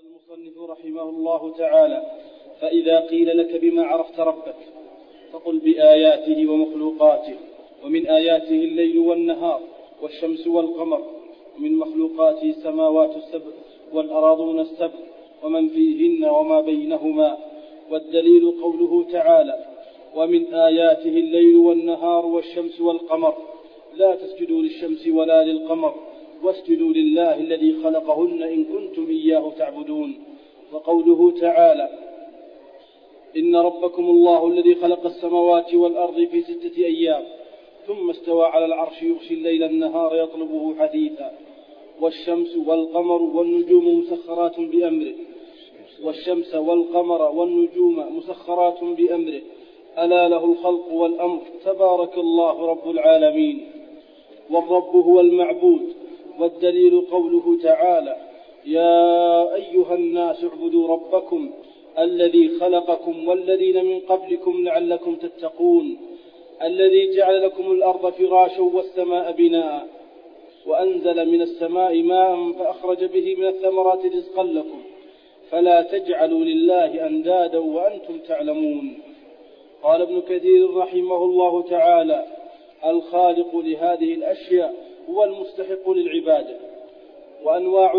المصنف رحمه الله تعالى: فإذا قيل لك بما عرفت ربك فقل بآياته ومخلوقاته. ومن آياته الليل والنهار والشمس والقمر، ومن مخلوقاته السماوات السبع والأراضون السبع ومن فيهن وما بينهما. والدليل قوله تعالى: ومن آياته الليل والنهار والشمس والقمر لا تسجدوا للشمس ولا للقمر واسجدوا لله الذي خلقهن إن كنتم إياه تعبدون. وقوله تعالى: إن ربكم الله الذي خلق السماوات والأرض في 6 أيام ثم استوى على العرش يغشي الليل النهار يطلبه حثيثا والشمس والقمر والنجوم مسخرات بأمره والشمس والقمر والنجوم مسخرات بأمره ألا له الخلق والأمر تبارك الله رب العالمين. والرب هو المعبود. والدليل قوله تعالى: يا أيها الناس اعبدوا ربكم الذي خلقكم والذين من قبلكم لعلكم تتقون الذي جعل لكم الأرض فراشا والسماء بناء وأنزل من السماء ماء فأخرج به من الثمرات رزقا لكم فلا تجعلوا لله أندادا وأنتم تعلمون. قال ابن كثير رحمه الله تعالى: الخالق لهذه الأشياء هو المستحق للعبادة. وأنواع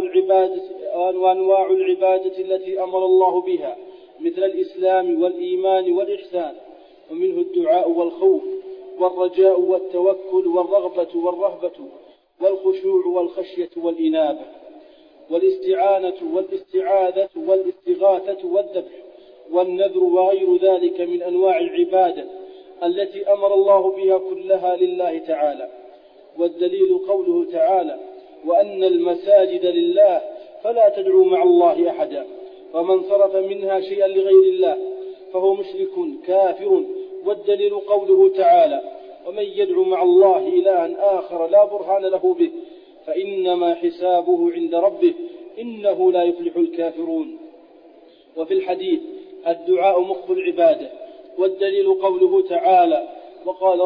العبادة التي أمر الله بها مثل الإسلام والإيمان والإحسان، ومنه الدعاء والخوف والرجاء والتوكل والرغبة والرهبة والخشوع والخشية والإنابة والاستعانة والاستعاذة والاستغاثة والذبح والنذر وغير ذلك من أنواع العبادة التي أمر الله بها كلها لله تعالى. والدليل قوله تعالى: وأن المساجد لله فلا تدعوا مع الله أحدا ومن صرف منها شيئا لغير الله فهو مشرك كافر. والدليل قوله تعالى: ومن يدعو مع الله إلها آخر لا برهان له به فإنما حسابه عند ربه إنه لا يفلح الكافرون. وفي الحديث: الدعاء مخ العبادة. والدليل قوله تعالى: وقال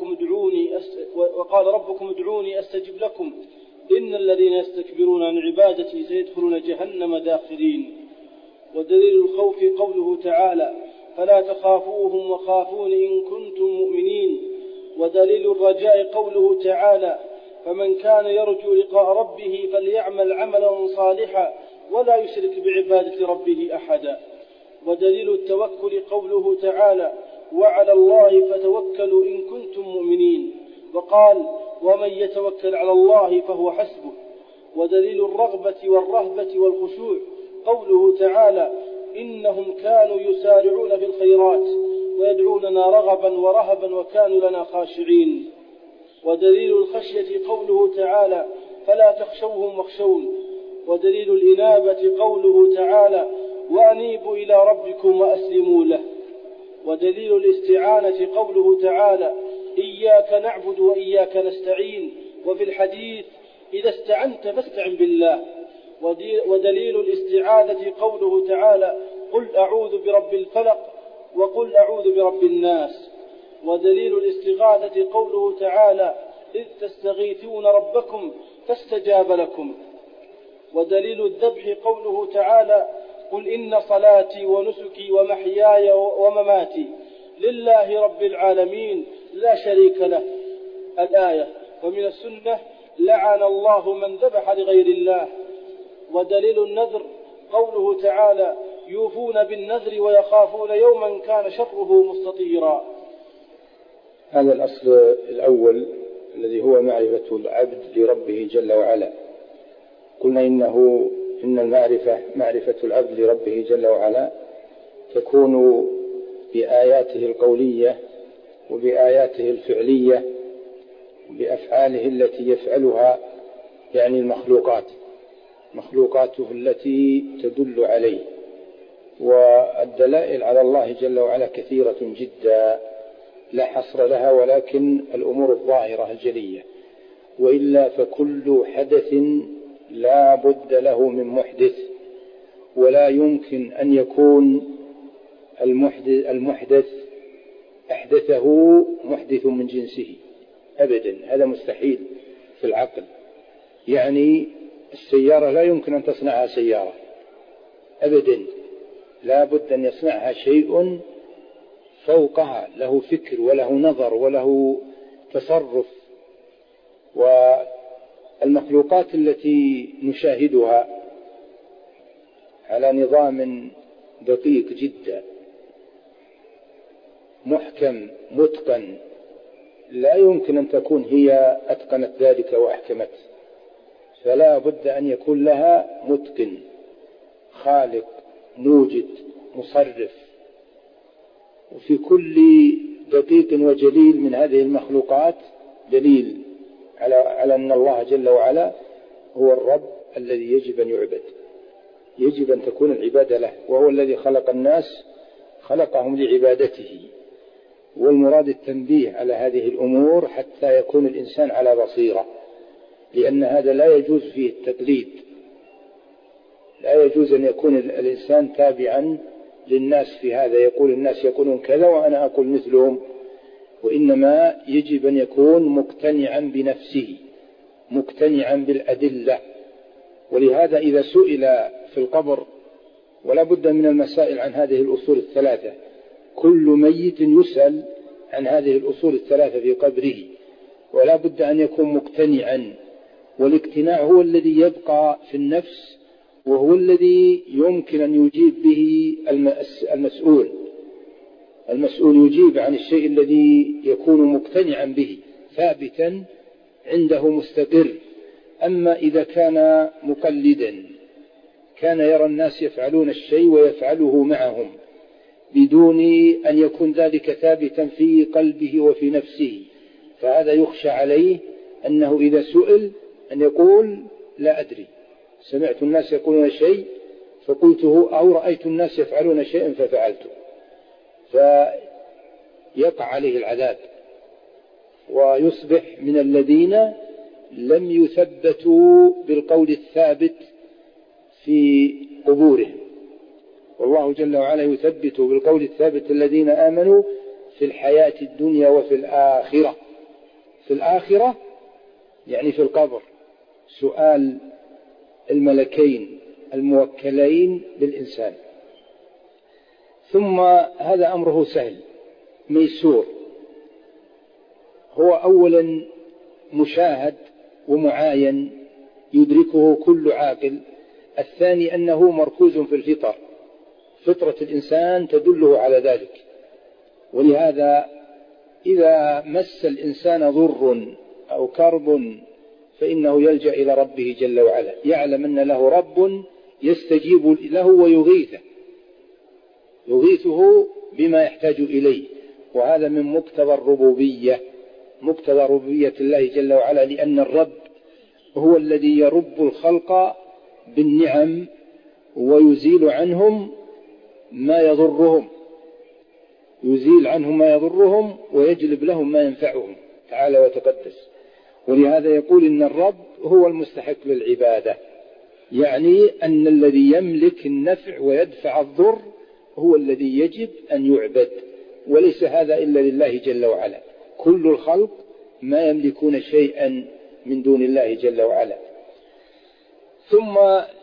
ربكم ادعوني أستجب لكم إن الذين يستكبرون عن عبادتي سيدخلون جهنم داخرين. ودليل الخوف قوله تعالى: فلا تخافوهم وخافون إن كنتم مؤمنين. ودليل الرجاء قوله تعالى: فمن كان يرجو لقاء ربه فليعمل عملا صالحا ولا يشرك بعبادة ربه أحدا. ودليل التوكل قوله تعالى: وعلى الله فتوكلوا إن كنتم مؤمنين. وقال: ومن يتوكل على الله فهو حسبه. ودليل الرغبة والرهبة والخشوع قوله تعالى: إنهم كانوا يسارعون في الخيرات ويدعوننا رغبا ورهبا وكانوا لنا خاشعين. ودليل الخشية قوله تعالى: فلا تخشوهم واخشون. ودليل الإنابة قوله تعالى: وأنيبوا إلى ربكم وأسلموا له. ودليل الاستعانة قوله تعالى: إياك نعبد وإياك نستعين. وفي الحديث: إذا استعنت فاستعن بالله. ودليل الاستعاذة قوله تعالى: قل أعوذ برب الفلق وقل أعوذ برب الناس. ودليل الاستغاثة قوله تعالى: إذ تستغيثون ربكم فاستجاب لكم. ودليل الذبح قوله تعالى: قل إن صلاتي ونسكي ومحياي ومماتي لله رب العالمين لا شريك له. الآية. ومن السنة: لعن الله من ذبح لغير الله. ودليل النذر قوله تعالى: يوفون بالنذر ويخافون يوما كان شره مستطيرا. هذا الأصل الأول الذي هو معرفة العبد لربه جل وعلا. قلنا إن المعرفة معرفة العبد لربه جل وعلا تكون بآياته القولية وبآياته الفعلية بأفعاله التي يفعلها، يعني مخلوقاته التي تدل عليه. والدلائل على الله جل وعلا كثيرة جدا لا حصر لها، ولكن الأمور الظاهرة الجلية. وإلا فكل حدث لا بد له من محدث، ولا يمكن أن يكون المحدث أحدثه محدث من جنسه أبدا، هذا مستحيل في العقل. يعني السيارة لا يمكن أن تصنعها سيارة، أبدا، لا بد أن يصنعها شيء فوقها، له فكر وله نظر وله تصرف. والمخلوقات التي نشاهدها على نظام دقيق جدا محكم متقن، لا يمكن أن تكون هي أتقنت ذلك وأحكمته، فلا بد أن يكون لها متقن خالق موجد مصرف. وفي كل دقيق وجليل من هذه المخلوقات دليل على أن الله جل وعلا هو الرب الذي يجب أن يعبد، يجب أن تكون العبادة له، وهو الذي خلق الناس خلقهم لعبادته. والمراد التنبيه على هذه الأمور حتى يكون الإنسان على بصيرة، لأن هذا لا يجوز فيه التقليد، لا يجوز أن يكون الإنسان تابعا للناس في هذا، يقول الناس يقولون كذا وأنا أقول مثلهم، وإنما يجب أن يكون مقتنعا بنفسه مقتنعا بالأدلة. ولهذا إذا سئل في القبر، ولا بد من المسائل عن هذه الأصول الثلاثة، كل ميت يسأل عن هذه الأصول الثلاثة في قبره، ولا بد أن يكون مقتنعا، والاقتناع هو الذي يبقى في النفس، وهو الذي يمكن أن يجيب به المسؤول يجيب عن الشيء الذي يكون مقتنعا به ثابتا عنده مستقر. أما إذا كان مقلدا كان يرى الناس يفعلون الشيء ويفعله معهم بدون أن يكون ذلك ثابتا في قلبه وفي نفسه، فهذا يخشى عليه أنه إذا سئل أن يقول لا أدري، سمعت الناس يقولون شيء فقلته، أو رأيت الناس يفعلون شيئا ففعلته، فيقع عليه العذاب ويصبح من الذين لم يثبتوا بالقول الثابت في قبورهم. والله جل وعلا يثبت بالقول الثابت الذين آمنوا في الحياة الدنيا وفي الآخرة. في الآخرة يعني في القبر، سؤال الملكين الموكلين بالإنسان. ثم هذا أمره سهل ميسور، هو أولا مشاهد ومعاين يدركه كل عاقل. الثاني أنه مركوز في الفطر، فطرة الإنسان تدله على ذلك. ولهذا إذا مس الإنسان ضر أو كرب فإنه يلجأ إلى ربه جل وعلا، يعلم أن له رب يستجيب له ويغيثه بما يحتاج إليه. وهذا من مقتضى الربوبية، مقتضى ربوبية الله جل وعلا، لأن الرب هو الذي يرب الخلق بالنعم ويزيل عنهم ما يضرهم، يزيل عنهم ما يضرهم ويجلب لهم ما ينفعهم تعالى وتقدس. ولهذا يقول إن الرب هو المستحق للعبادة، يعني أن الذي يملك النفع ويدفع الضر هو الذي يجب أن يعبد، وليس هذا إلا لله جل وعلا. كل الخلق ما يملكون شيئا من دون الله جل وعلا. ثم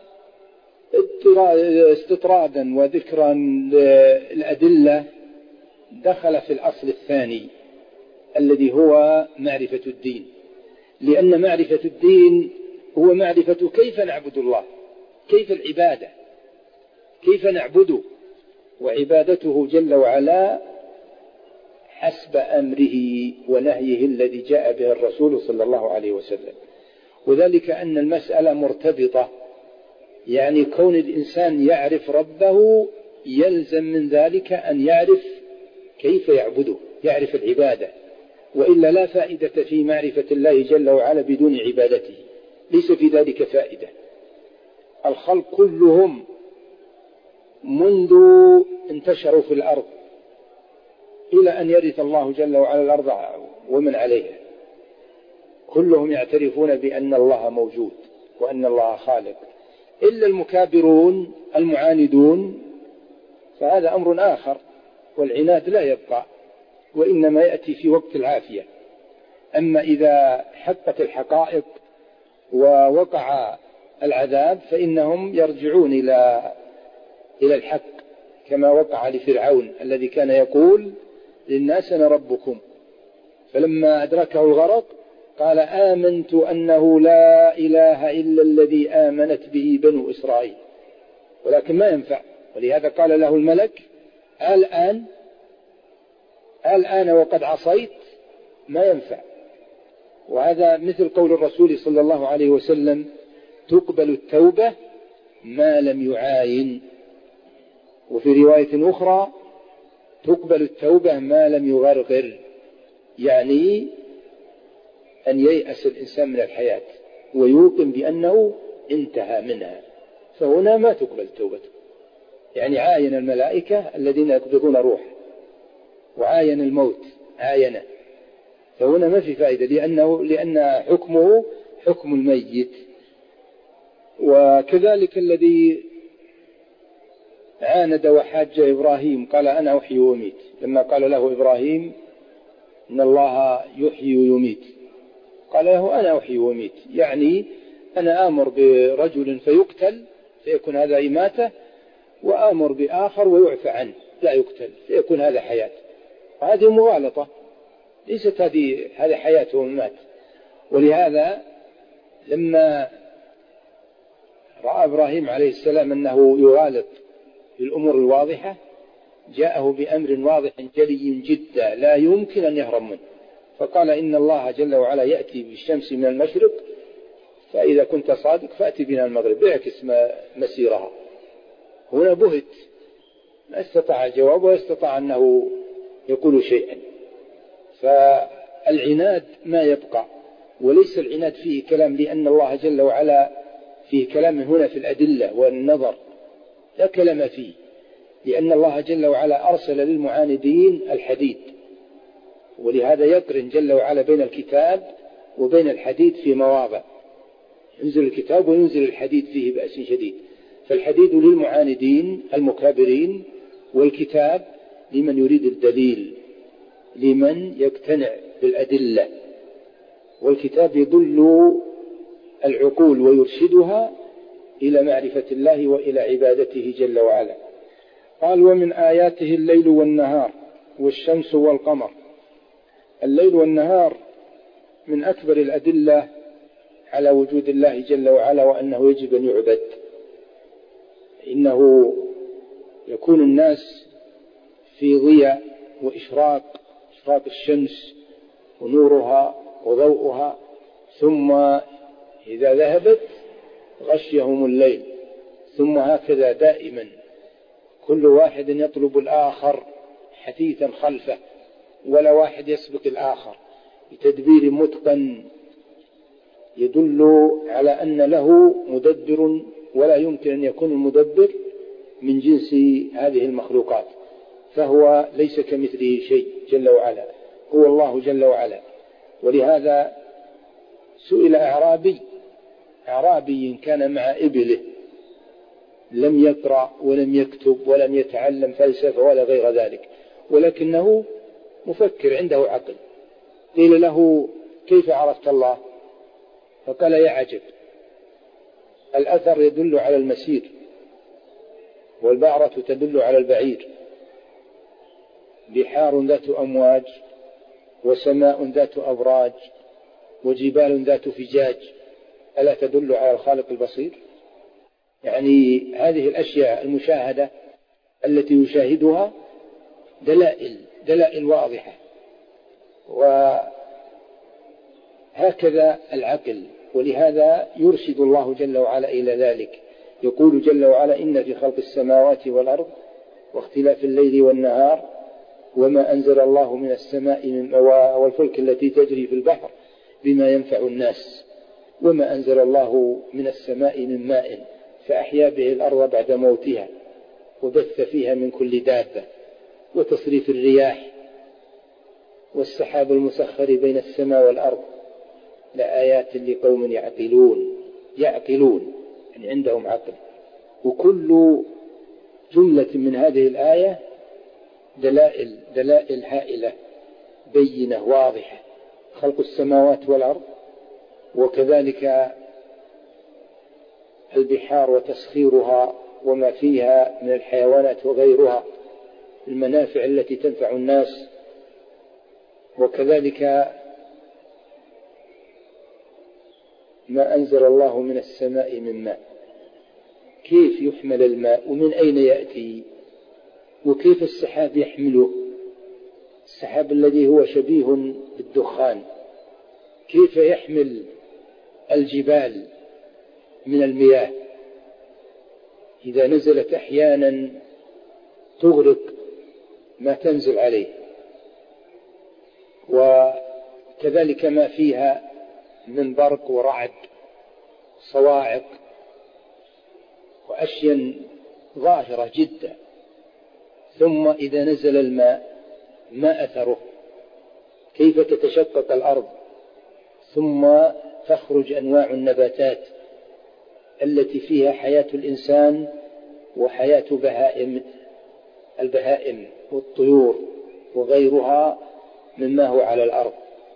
استطرادا وذكرا للأدلة دخل في الأصل الثاني الذي هو معرفة الدين، لأن معرفة الدين هو معرفة كيف نعبد الله، كيف العبادة، كيف نعبده، وعبادته جل وعلا حسب أمره ونهيه الذي جاء به الرسول صلى الله عليه وسلم. وذلك أن المسألة مرتبطة، يعني كون الإنسان يعرف ربه يلزم من ذلك أن يعرف كيف يعبده، يعرف العبادة، وإلا لا فائدة في معرفة الله جل وعلا بدون عبادته، ليس في ذلك فائدة. الخلق كلهم منذ انتشروا في الأرض إلى أن يرث الله جل وعلا الأرض ومن عليها، كلهم يعترفون بأن الله موجود وأن الله خالق، إلا المكابرون المعاندون، فهذا أمر آخر، والعناد لا يبقى وإنما يأتي في وقت العافية. أما إذا حقت الحقائق ووقع العذاب فإنهم يرجعون إلى إلى الحق، كما وقع لفرعون الذي كان يقول للناس أنا ربكم، فلما أدركه الغرق قال آمنت أنه لا إله إلا الذي آمنت به بنو إسرائيل، ولكن ما ينفع. ولهذا قال له الملك الآن وقد عصيت، ما ينفع. وهذا مثل قول الرسول صلى الله عليه وسلم تقبل التوبة ما لم يعاين، وفي رواية أخرى تقبل التوبة ما لم يغرغر، يعني أن ييأس الإنسان من الحياة ويوقن بأنه انتهى منها، فهنا ما تقبل توبته. يعني عاين الملائكة الذين يقبضون روح، وعاين الموت عاينه، فهنا ما في فائدة، لأن حكمه حكم الميت. وكذلك الذي عاند وحاج إبراهيم قال أنا أحيي وأميت، لما قال له إبراهيم إن الله يحيي ويميت قال له أنا أحيي وأميت، يعني أنا آمر برجل فيقتل فيكون هذا إماتة، وآمر بآخر ويعفى عنه لا يقتل فيكون هذا حياة. وهذه مغالطة، ليست هذه حياة وممات. ولهذا لما رأى إبراهيم عليه السلام أنه يغالط بالأمور الواضحة جاءه بأمر واضح جلي جدا لا يمكن أن يهرب منه، فقال إن الله جل وعلا يأتي بالشمس من المشرق، فإذا كنت صادق فأتي بنا المغرب، اعكس مسيرها. هنا بهت، ما استطاع الجواب ولا استطاع أنه يقول شيئا. فالعناد ما يبقى، وليس العناد فيه كلام، لأن الله جل وعلا فيه كلام هنا في الأدلة والنظر، لا كلام فيه، لأن الله جل وعلا أرسل للمعاندين الحديد، ولهذا يقرن جل وعلا بين الكتاب وبين الحديد في مواضع، ينزل الكتاب وينزل الحديد فيه بأس شديد. فالحديد للمعاندين المكابرين، والكتاب لمن يريد الدليل، لمن يقتنع بالأدلة. والكتاب يدل العقول ويرشدها إلى معرفة الله وإلى عبادته جل وعلا. قال ومن آياته الليل والنهار والشمس والقمر. الليل والنهار من أكبر الأدلة على وجود الله جل وعلا وأنه يجب أن يعبد. إنه يكون الناس في ضياء وإشراق الشمس ونورها وضوءها، ثم إذا ذهبت غشيهم الليل، ثم هكذا دائما كل واحد يطلب الآخر حثيثا خلفه، ولا واحد يسبق الآخر بتدبير متقن يدل على أن له مدبر، ولا يمكن أن يكون المدبر من جنس هذه المخلوقات، فهو ليس كمثله شيء جل وعلا، هو الله جل وعلا. ولهذا سئل أعرابي كان مع إبله، لم يقرأ ولم يكتب ولم يتعلم فلسفة ولا غير ذلك، ولكنه مفكر عنده عقل. قيل له كيف عرفت الله؟ فقال يا عجب، الأثر يدل على المسير، والبعرة تدل على البعير، بحار ذات أمواج، وسماء ذات أبراج، وجبال ذات فجاج، ألا تدل على الخالق البصير؟ يعني هذه الأشياء المشاهدة التي يشاهدها دلائل واضحة. وهكذا العقل، ولهذا يرشد الله جل وعلا إلى ذلك. يقول جل وعلا إن في خلق السماوات والأرض واختلاف الليل والنهار وما أنزل الله من السماء والفلك التي تجري في البحر بما ينفع الناس وما أنزل الله من السماء من ماء فأحيا به الأرض بعد موتها وبث فيها من كل دابة وتصريف الرياح والسحاب المسخر بين السماء والأرض لآيات لقوم يعقلون يعني عندهم عقل. وكل جملة من هذه الآية دلائل هائلة بينة واضحة، خلق السماوات والأرض، وكذلك البحار وتسخيرها وما فيها من الحيوانات وغيرها، المنافع التي تنفع الناس. وكذلك ما أنزل الله من السماء من ماء، كيف يحمل الماء ومن أين يأتي، وكيف السحاب يحمله، السحاب الذي هو شبيه بالدخان كيف يحمل الجبال من المياه إذا نزلت أحيانا تغرق ما تنزل عليه، وكذلك ما فيها من برق ورعد صواعق وأشياء ظاهرة جدا. ثم إذا نزل الماء ما أثره، كيف تتشقق الأرض، ثم تخرج أنواع النباتات التي فيها حياة الإنسان وحياة البهائم والطيور وغيرها مما هو على الأرض.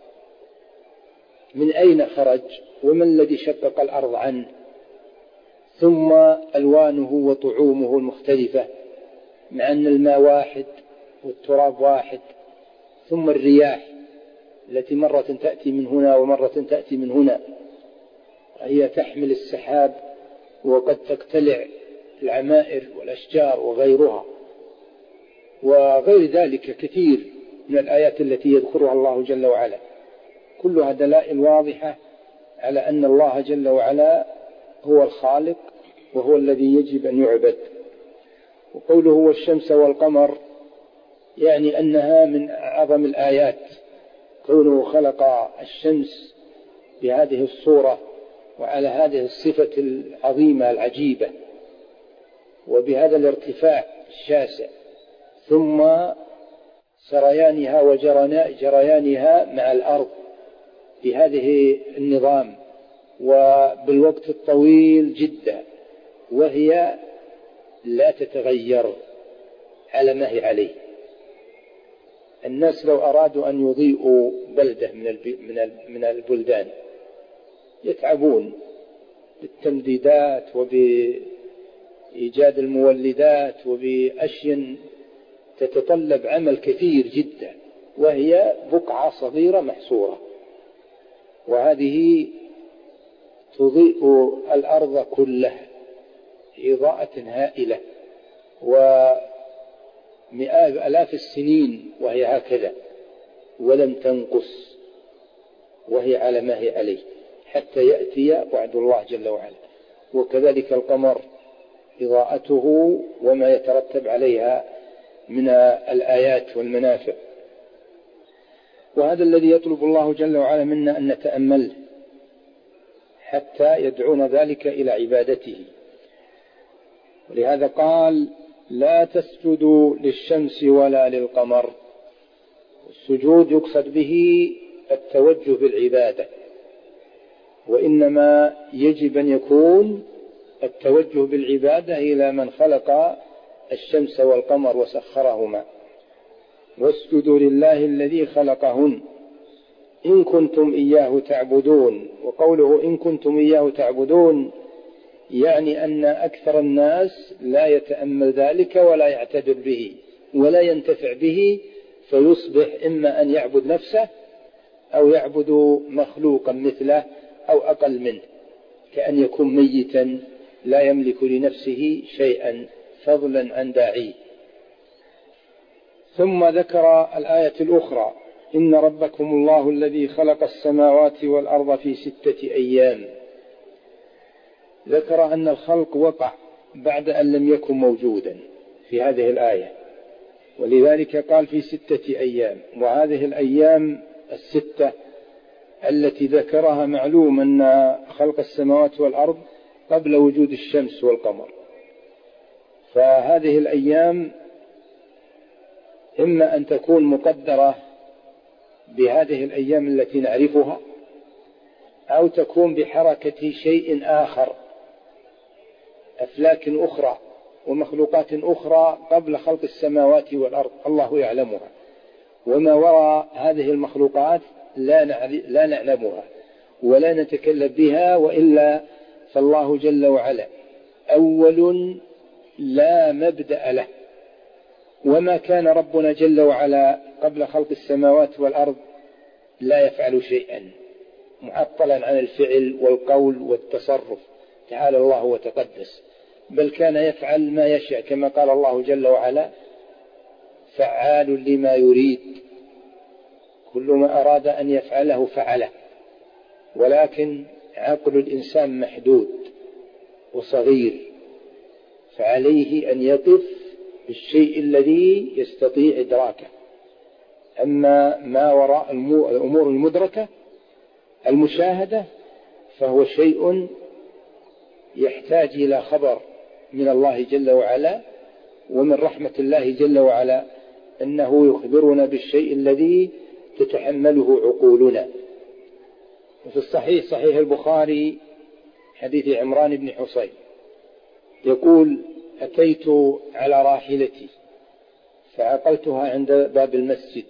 من أين خرج وما الذي شقق الأرض عنه؟ ثم ألوانه وطعومه المختلفة، مع أن الماء واحد والتراب واحد. ثم الرياح التي مرة تأتي من هنا ومرة تأتي من هنا، هي تحمل السحاب وقد تقتلع العمائر والأشجار وغيرها، وغير ذلك كثير من الآيات التي يذكرها الله جل وعلا، كلها دلائل واضحة على أن الله جل وعلا هو الخالق وهو الذي يجب أن يعبد. وقوله والشمس والقمر يعني أنها من أعظم الآيات، كونه خلق الشمس بهذه الصورة وعلى هذه الصفة العظيمة العجيبة وبهذا الارتفاع الشاسع، ثم سريانها وجريانها مع الأرض بهذه النظام وبالوقت الطويل جدا، وهي لا تتغير على ما هي عليه. الناس لو أرادوا أن يضيئوا بلدة من البلدان يتعبون بالتمديدات وبإيجاد المولدات وبأشياء تتطلب عمل كثير جدا، وهي بقعة صغيرة محصورة، وهذه تضيء الأرض كلها إضاءة هائلة ومئات آلاف السنين وهي هكذا ولم تنقص، وهي على ما هي عليه حتى يأتي وعد الله جل وعلا. وكذلك القمر إضاءته وما يترتب عليها من الآيات والمنافع. وهذا الذي يطلب الله جل وعلا منا أن نتأمله حتى يدعون ذلك إلى عبادته. ولهذا قال لا تسجدوا للشمس ولا للقمر. السجود يقصد به التوجه بالعبادة، وإنما يجب أن يكون التوجه بالعبادة إلى من خلق الشمس والقمر وسخرهما. واسجدوا لله الذي خلقهن إن كنتم إياه تعبدون. وقوله إن كنتم إياه تعبدون يعني أن أكثر الناس لا يتأمل ذلك ولا يعتبر به ولا ينتفع به، فيصبح إما أن يعبد نفسه أو يعبد مخلوقا مثله أو أقل منه، كأن يكون ميتا لا يملك لنفسه شيئا فضلا عن داعيه. ثم ذكر الآية الأخرى إن ربكم الله الذي خلق السماوات والأرض في 6 أيام. ذكر أن الخلق وقع بعد أن لم يكن موجودا في هذه الآية، ولذلك قال في 6 أيام. وهذه الأيام 6 التي ذكرها معلوم أن خلق السماوات والأرض قبل وجود الشمس والقمر، فهذه الأيام إما أن تكون مقدرة بهذه الأيام التي نعرفها، أو تكون بحركة شيء آخر، أفلاك أخرى ومخلوقات أخرى قبل خلق السماوات والأرض الله يعلمها، وما وراء هذه المخلوقات لا نعلمها ولا نتكلم بها، وإلا فالله جل وعلا أول لا مبدأ له. وما كان ربنا جل وعلا قبل خلق السماوات والأرض لا يفعل شيئا معطلا عن الفعل والقول والتصرف، تعالى الله وتقدس، بل كان يفعل ما يشاء، كما قال الله جل وعلا: فعال لما يريد، كل ما أراد أن يفعله فعله. ولكن عقل الإنسان محدود وصغير، فعليه أن يقف بالشيء الذي يستطيع إدراكه. أما ما وراء الأمور المدركة المشاهدة فهو شيء يحتاج إلى خبر من الله جل وعلا. ومن رحمة الله جل وعلا أنه يخبرنا بالشيء الذي تتحمله عقولنا. وفي الصحيح، صحيح البخاري، حديث عمران بن حصين يقول: أتيت على راحلتي فعقلتها عند باب المسجد،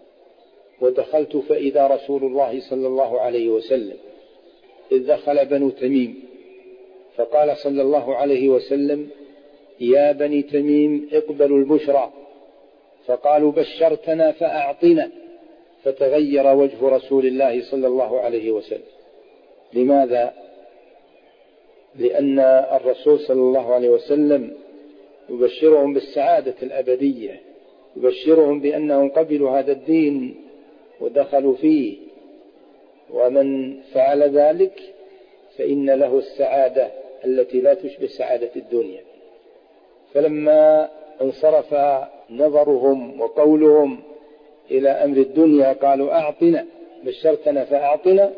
ودخلت فإذا رسول الله صلى الله عليه وسلم، إذ دخل بنو تميم، فقال صلى الله عليه وسلم: يا بني تميم اقبلوا البشرى. فقالوا: بشرتنا فأعطنا. فتغير وجه رسول الله صلى الله عليه وسلم. لماذا؟ لأن الرسول صلى الله عليه وسلم يبشرهم بالسعادة الأبدية، يبشرهم بأنهم قبلوا هذا الدين ودخلوا فيه، ومن فعل ذلك فإن له السعادة التي لا تشبه سعادة الدنيا. فلما انصرف نظرهم وقولهم إلى أمر الدنيا قالوا: أعطنا، بشرتنا فأعطنا،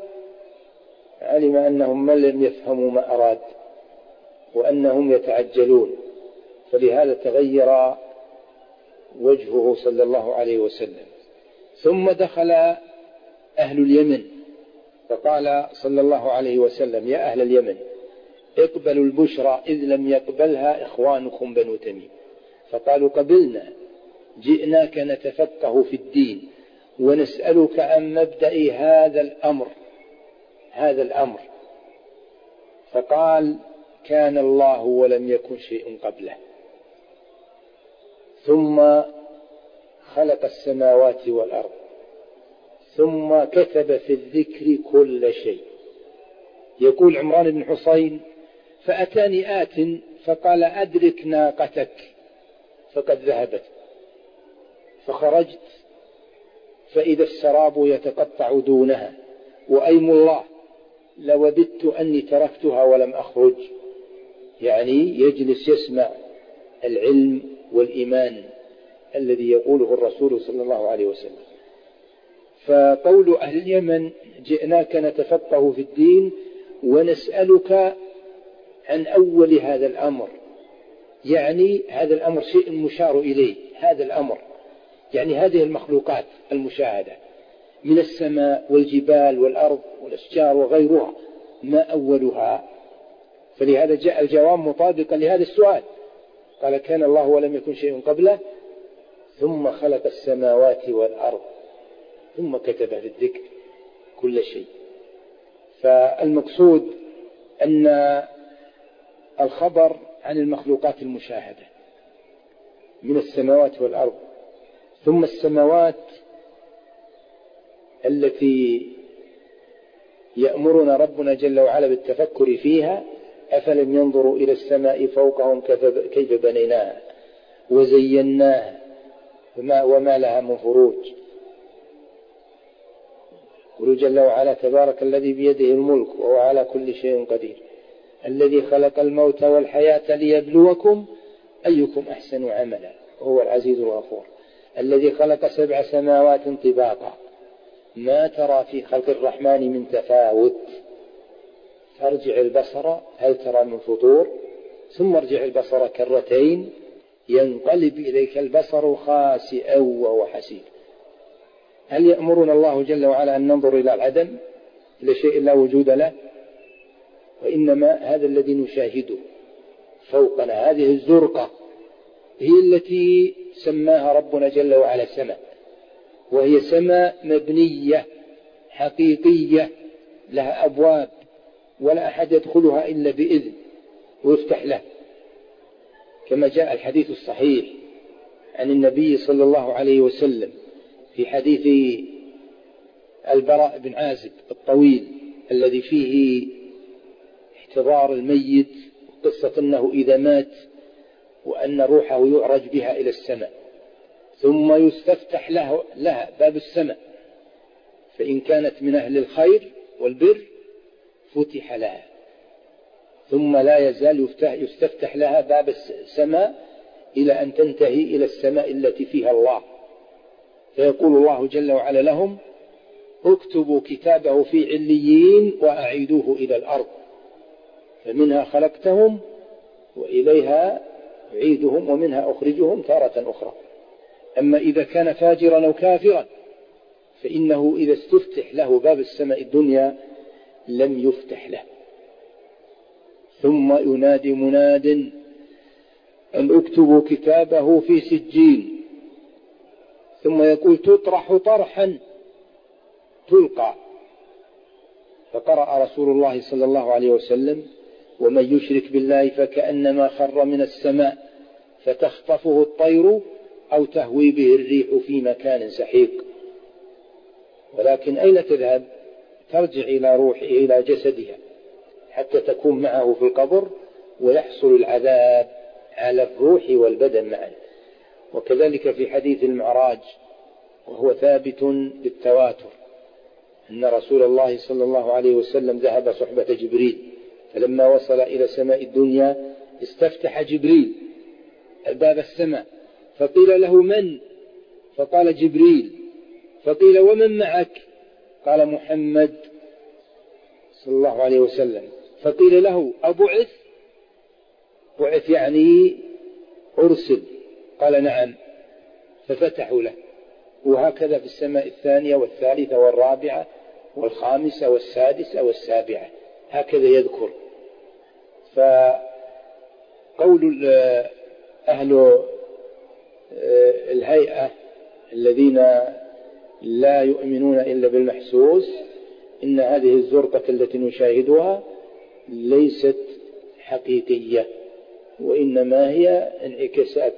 علم أنهم من لم يفهموا ما أراد وأنهم يتعجلون، فلهذا تغير وجهه صلى الله عليه وسلم. ثم دخل أهل اليمن، فقال صلى الله عليه وسلم: يا أهل اليمن اقبلوا البشرى إذ لم يقبلها إخوانكم بنو تميم. فقالوا: قبلنا، جئناك نتفقه في الدين ونسألك عن مبدأ هذا الأمر. فقال: كان الله ولم يكن شيء قبله، ثم خلق السماوات والأرض، ثم كتب في الذكر كل شيء. يقول عمران بن حصين: فأتاني آت فقال: أدرك ناقتك، فقد ذهبت، فخرجت فإذا السراب يتقطع دونها، وأيم الله لوددت أني تركتها ولم أخرج. يعني يجلس يسمع العلم والإيمان الذي يقوله الرسول صلى الله عليه وسلم. فقول أهل اليمن: جئناك نتفقه في الدين ونسألك عن أول هذا الأمر، يعني هذا الأمر شيء مشار إليه، هذا الأمر يعني هذه المخلوقات المشاهدة من السماء والجبال والأرض والأشجار وغيرها، ما أولها؟ فلهذا جاء الجواب مطابقا لهذا السؤال. قال: كان الله ولم يكن شيء قبله، ثم خلق السماوات والأرض، ثم كتب في الذكر كل شيء. فالمقصود أن الخبر عن المخلوقات المشاهدة من السماوات والأرض، ثم السماوات التي يأمرنا ربنا جل وعلا بالتفكر فيها: أفلم ينظروا إلى السماء فوقهم كيف بنيناها وزيناها وما لها من فروج. قل جل وعلا: تبارك الذي بيده الملك وهو على كل شيء قدير، الذي خلق الموت والحياة ليبلوكم أيكم أحسن عملا وهو العزيز الغفور، الذي خلق 7 سماوات طباقا ما ترى في خلق الرحمن من تفاوت، فارجع البصر هل ترى من فطور، ثم ارجع البصر كرتين ينقلب إليك البصر خاسئا وهو حسير. هل يأمرنا الله جل وعلا أن ننظر إلى العدم، إلى شيء لا وجود له؟ وإنما هذا الذي نشاهده فوقنا، هذه الزرقة هي التي سماها ربنا جل وعلا سماء، وهي سماء مبنية حقيقية لها أبواب ولا أحد يدخلها إلا بإذن ويفتح له. كما جاء الحديث الصحيح عن النبي صلى الله عليه وسلم في حديث البراء بن عازب الطويل الذي فيه احتضار الميت وقصة أنه إذا مات وأن روحه يعرج بها إلى السماء ثم يستفتح لها باب السماء، فإن كانت من أهل الخير والبر فتح لها، ثم لا يزال يستفتح لها باب السماء إلى أن تنتهي إلى السماء التي فيها الله، فيقول الله جل وعلا لهم: اكتبوا كتابه في عليين وأعيدوه إلى الأرض، فمنها خلقتهم وإليها أعيدهم ومنها أخرجهم تارة أخرى. أما إذا كان فاجرا أو كافرا فإنه إذا استفتح له باب السماء الدنيا لم يفتح له. ثم ينادي مناد أن اكتبوا كتابه في سجين، ثم يقول: تطرح طرحا تلقى. فقرأ رسول الله صلى الله عليه وسلم: ومن يشرك بالله فكأنما خر من السماء فتخطفه الطير أو تهوي به الريح في مكان سحيق. ولكن أين تذهب؟ ترجع إلى روحه إلى جسدها حتى تكون معه في القبر ويحصل العذاب على الروح والبدن معا. وكذلك في حديث المعراج وهو ثابت بالتواتر أن رسول الله صلى الله عليه وسلم ذهب صحبة جبريل، فلما وصل إلى سماء الدنيا استفتح جبريل باب السماء فقيل له: من؟ فقال: جبريل. فقيل: ومن معك؟ قال: محمد صلى الله عليه وسلم. فقيل له: أبعث؟ بعث يعني أرسل. قال: نعم. ففتحوا له. وهكذا في السماء الثانية والثالثة والرابعة والخامسة والسادسة والسابعة، هكذا يذكر. فقول أهل الهيئة الذين لا يؤمنون إلا بالمحسوس إن هذه الزرقة التي نشاهدها ليست حقيقية، وإنما هي انعكاسات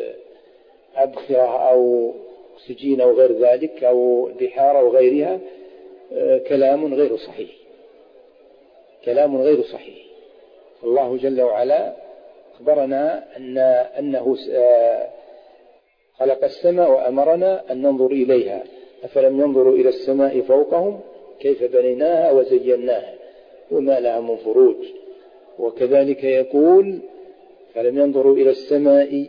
أبخرة أو أكسجين أو غير ذلك أو بحار أو غيرها، كلام غير صحيح، كلام غير صحيح. الله جل وعلا أخبرنا أنه خلق السماء وأمرنا أن ننظر إليها، أفلم ينظروا إلى السماء فوقهم كيف بنيناها وزيناها وما لها من فروج. وكذلك يقول: فلم ينظروا إلى السماء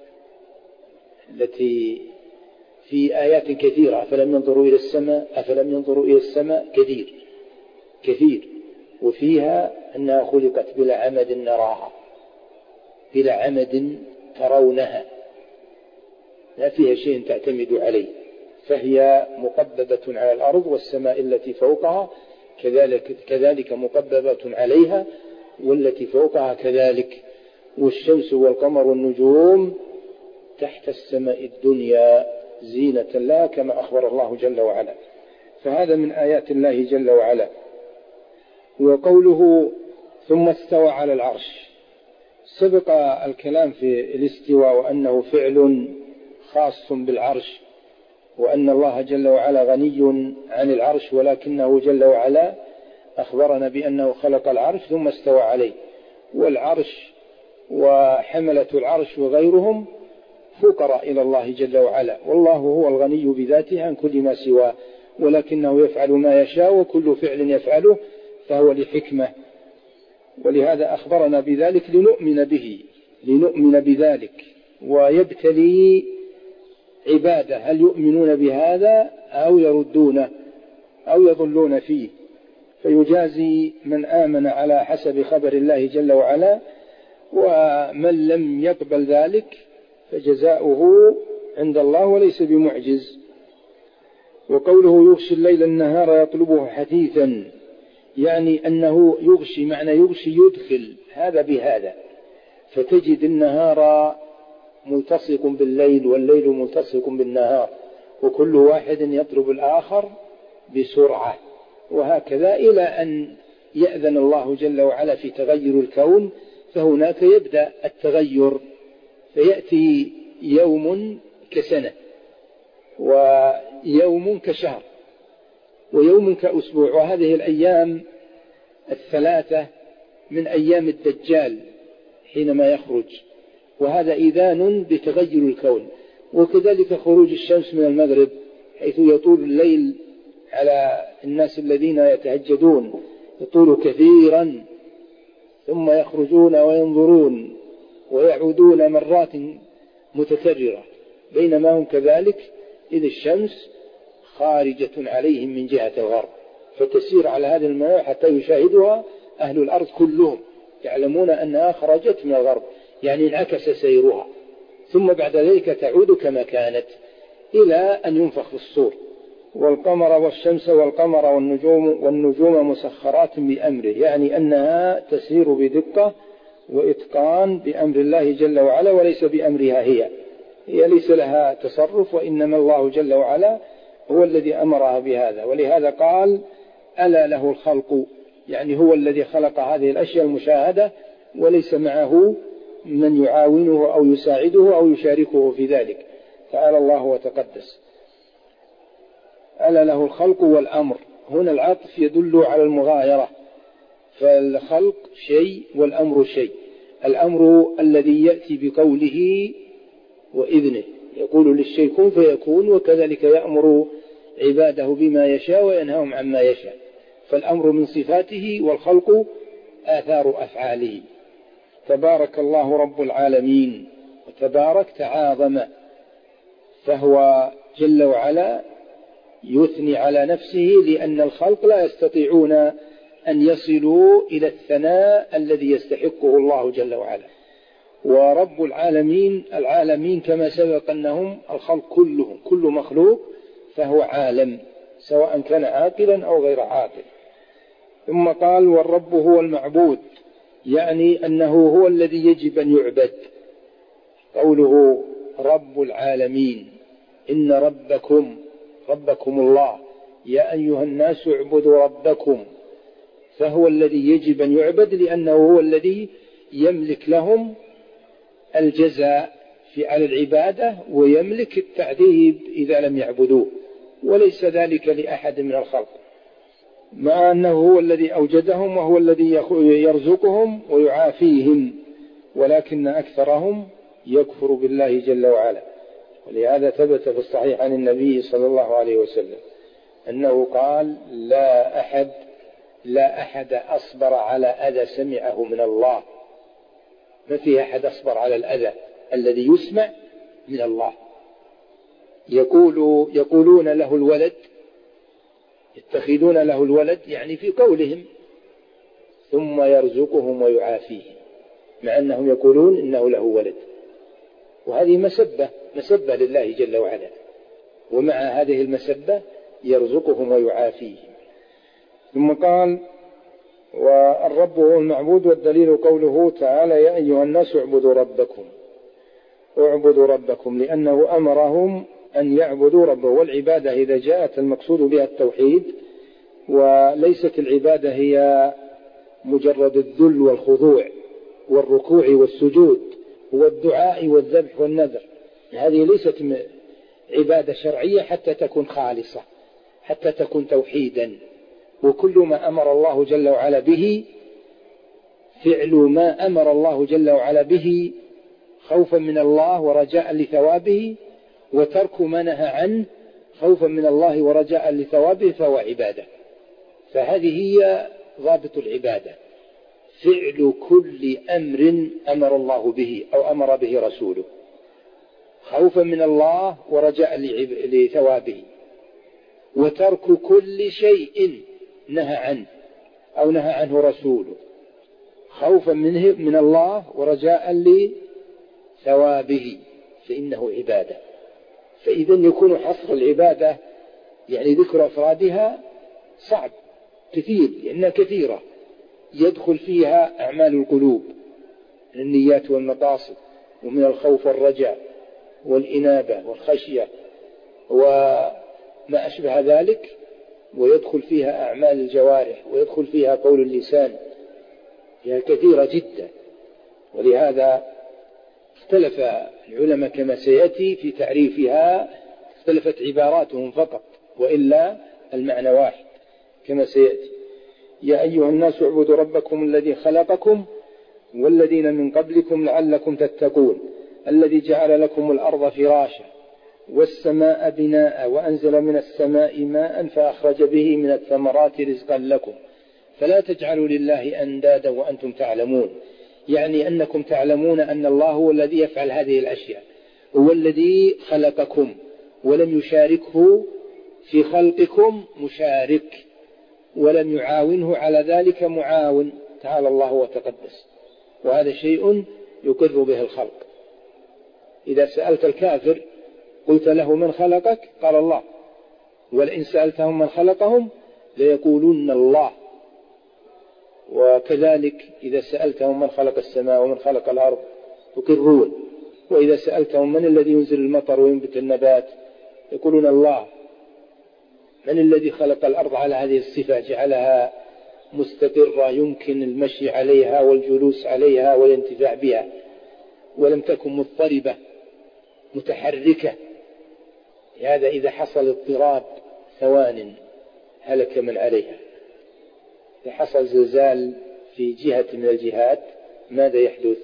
التي في آيات كثيرة، أفلم ينظروا إلى السماء، أفلم ينظروا إلى السماء كثير، وفيها أنها خلقت بلا عمد نراها، بلا عمد ترونها، لا فيها شيء تعتمد عليه، فهي مقببة على الأرض، والسماء التي فوقها كذلك مقببة عليها، والتي فوقها كذلك، والشمس والقمر والنجوم تحت السماء الدنيا زينة لها كما أخبر الله جل وعلا. فهذا من آيات الله جل وعلا. وقوله: ثم استوى على العرش، سبق الكلام في الاستواء وأنه فعل خاص بالعرش، وأن الله جل وعلا غني عن العرش، ولكنه جل وعلا أخبرنا بأنه خلق العرش ثم استوى عليه. والعرش وحملة العرش وغيرهم فقراء إلى الله جل وعلا، والله هو الغني بذاته عن كل ما سواه، ولكنه يفعل ما يشاء، وكل فعل يفعله فهو لحكمة. ولهذا أخبرنا بذلك لنؤمن به، لنؤمن بذلك، ويبتلي عباده هل يؤمنون بهذا أو يردونه أو يضلون فيه، فيجازي من آمن على حسب خبر الله جل وعلا، ومن لم يقبل ذلك فجزاؤه عند الله وليس بمعجز. وقوله: يغشي الليل النهار يطلبه حثيثا، يعني أنه يغشي، معنى يغشي يدخل هذا بهذا، فتجد النهار ملتصق بالليل والليل ملتصق بالنهار، وكل واحد يطلب الآخر بسرعة، وهكذا إلى أن يأذن الله جل وعلا في تغير الكون، فهناك يبدأ التغير فيأتي يوم كسنة، ويوم كشهر، ويوم كأسبوع، وهذه الأيام الثلاثة من أيام الدجال حينما يخرج، وهذا إذان بتغير الكون. وكذلك خروج الشمس من المغرب حيث يطول الليل على الناس الذين يتهجدون، يطول كثيرا، ثم يخرجون وينظرون ويعودون مرات متكررة، بينما هم كذلك إذ الشمس خارجة عليهم من جهة الغرب، فتسير على هذه المنار حتى يشاهدها أهل الأرض كلهم، يعلمون أنها خرجت من الغرب، يعني انعكس سيرها، ثم بعد ذلك تعود كما كانت إلى أن ينفخ في الصور. والقمر والشمس والقمر والنجوم مسخرات بأمره، يعني أنها تسير بدقة وإتقان بأمر الله جل وعلا، وليس بأمرها هي ليس لها تصرف، وإنما الله جل وعلا هو الذي أمرها بهذا. ولهذا قال ألا له الخلق، يعني هو الذي خلق هذه الأشياء المشاهدة، وليس معه من يعاونه أو يساعده أو يشاركه في ذلك، تعالى الله وتقدس. ألا له الخلق والأمر، هنا العطف يدل على المغايرة، فالخلق شيء والأمر شيء. الأمر الذي يأتي بقوله وإذنه، يقول للشيء كن فيكون، وكذلك يأمر عباده بما يشاء وينهاهم عما يشاء، فالأمر من صفاته، والخلق آثار أفعاله. تبارك الله رب العالمين، وتبارك تعاظم، فهو جل وعلا يثني على نفسه، لأن الخلق لا يستطيعون أن يصلوا إلى الثناء الذي يستحقه الله جل وعلا. ورب العالمين، العالمين كما سبق أنهم الخلق كلهم، كل مخلوق فهو عالم، سواء كان عاقلا أو غير عاقل. ثم قال والرب هو المعبود، يعني أنه هو الذي يجب أن يعبد. قوله رب العالمين، إن ربكم الله، يا أيها الناس اعبدوا ربكم، فهو الذي يجب أن يعبد، لأنه هو الذي يملك لهم الجزاء على العبادة، ويملك التعذيب إذا لم يعبدوه، وليس ذلك لأحد من الخلق، مع أنه هو الذي أوجدهم وهو الذي يرزقهم ويعافيهم، ولكن أكثرهم يكفر بالله جل وعلا. ولهذا ثبت في الصحيح عن النبي صلى الله عليه وسلم أنه قال لا أحد أصبر على أذى سمعه من الله، ما في أحد أصبر على الأذى الذي يسمع من الله. يقولون له الولد، يتخذون له الولد، يعني في قولهم، ثم يرزقهم ويعافيهم، مع أنهم يقولون إنه له ولد، وهذه مسبة لله جل وعلا، ومع هذه المسبة يرزقهم ويعافيهم. ثم قال والرب هو المعبود، والدليل قوله تعالى يا أيها الناس اعبدوا ربكم، لأنه أمرهم أن يعبدوا ربه. والعبادة إذا جاءت المقصود بها التوحيد، وليست العبادة هي مجرد الذل والخضوع والركوع والسجود والدعاء والذبح والنذر، هذه ليست عبادة شرعية حتى تكون خالصة، حتى تكون توحيدا. وكل ما أمر الله جل وعلا به، فعل ما أمر الله جل وعلا به خوفا من الله ورجاء لثوابه، وترك ما نهى عنه خوفا من الله ورجاء لثوابه، فهو عبادة. فهذه هي ضابط العبادة، فعل كل أمر أمر الله به أو أمر به رسوله خوفا من الله ورجاء لثوابه، وترك كل شيء نهى عنه أو نهى عنه رسوله خوفا من الله ورجاء لثوابه، فإنه عبادة. فإذا يكون حصر العبادة يعني ذكر أفرادها صعب كثير، لأنها كثيرة، يدخل فيها أعمال القلوب من النيات والمقاصد، ومن الخوف والرجاء والإنابة والخشية وما أشبه ذلك، ويدخل فيها أعمال الجوارح، ويدخل فيها قول اللسان، هي كثيرة جدا. ولهذا اختلف العلماء كما سيأتي في تعريفها، اختلفت عباراتهم فقط، وإلا المعنى واحد كما سيأتي. يا أيها الناس اعبدوا ربكم الذي خلقكم والذين من قبلكم لعلكم تتقون الذي جعل لكم الأرض فراشا والسماء بناء وأنزل من السماء ماء فأخرج به من الثمرات رزقا لكم فلا تجعلوا لله أندادا وأنتم تعلمون. يعني أنكم تعلمون أن الله هو الذي يفعل هذه الأشياء، هو الذي خلقكم ولم يشاركه في خلقكم مشارك، ولم يعاونه على ذلك معاون، تعالى الله وتقدس. وهذا شيء يقر به الخلق. إذا سألت الكافر قلت له من خلقك؟ قال الله. ولئن سألتهم من خلقهم ليقولون الله. وكذلك إذا سألتهم من خلق السماء ومن خلق الأرض يقرون. وإذا سألتهم من الذي ينزل المطر وينبت النبات يقولون الله. من الذي خلق الأرض على هذه الصفة، جعلها مستقرة يمكن المشي عليها والجلوس عليها والانتفاع بها، ولم تكن مضطربة متحركة. هذا إذا حصل اضطراب ثوان هلك من عليها. إذا حصل زلزال في جهة من الجهات ماذا يحدث؟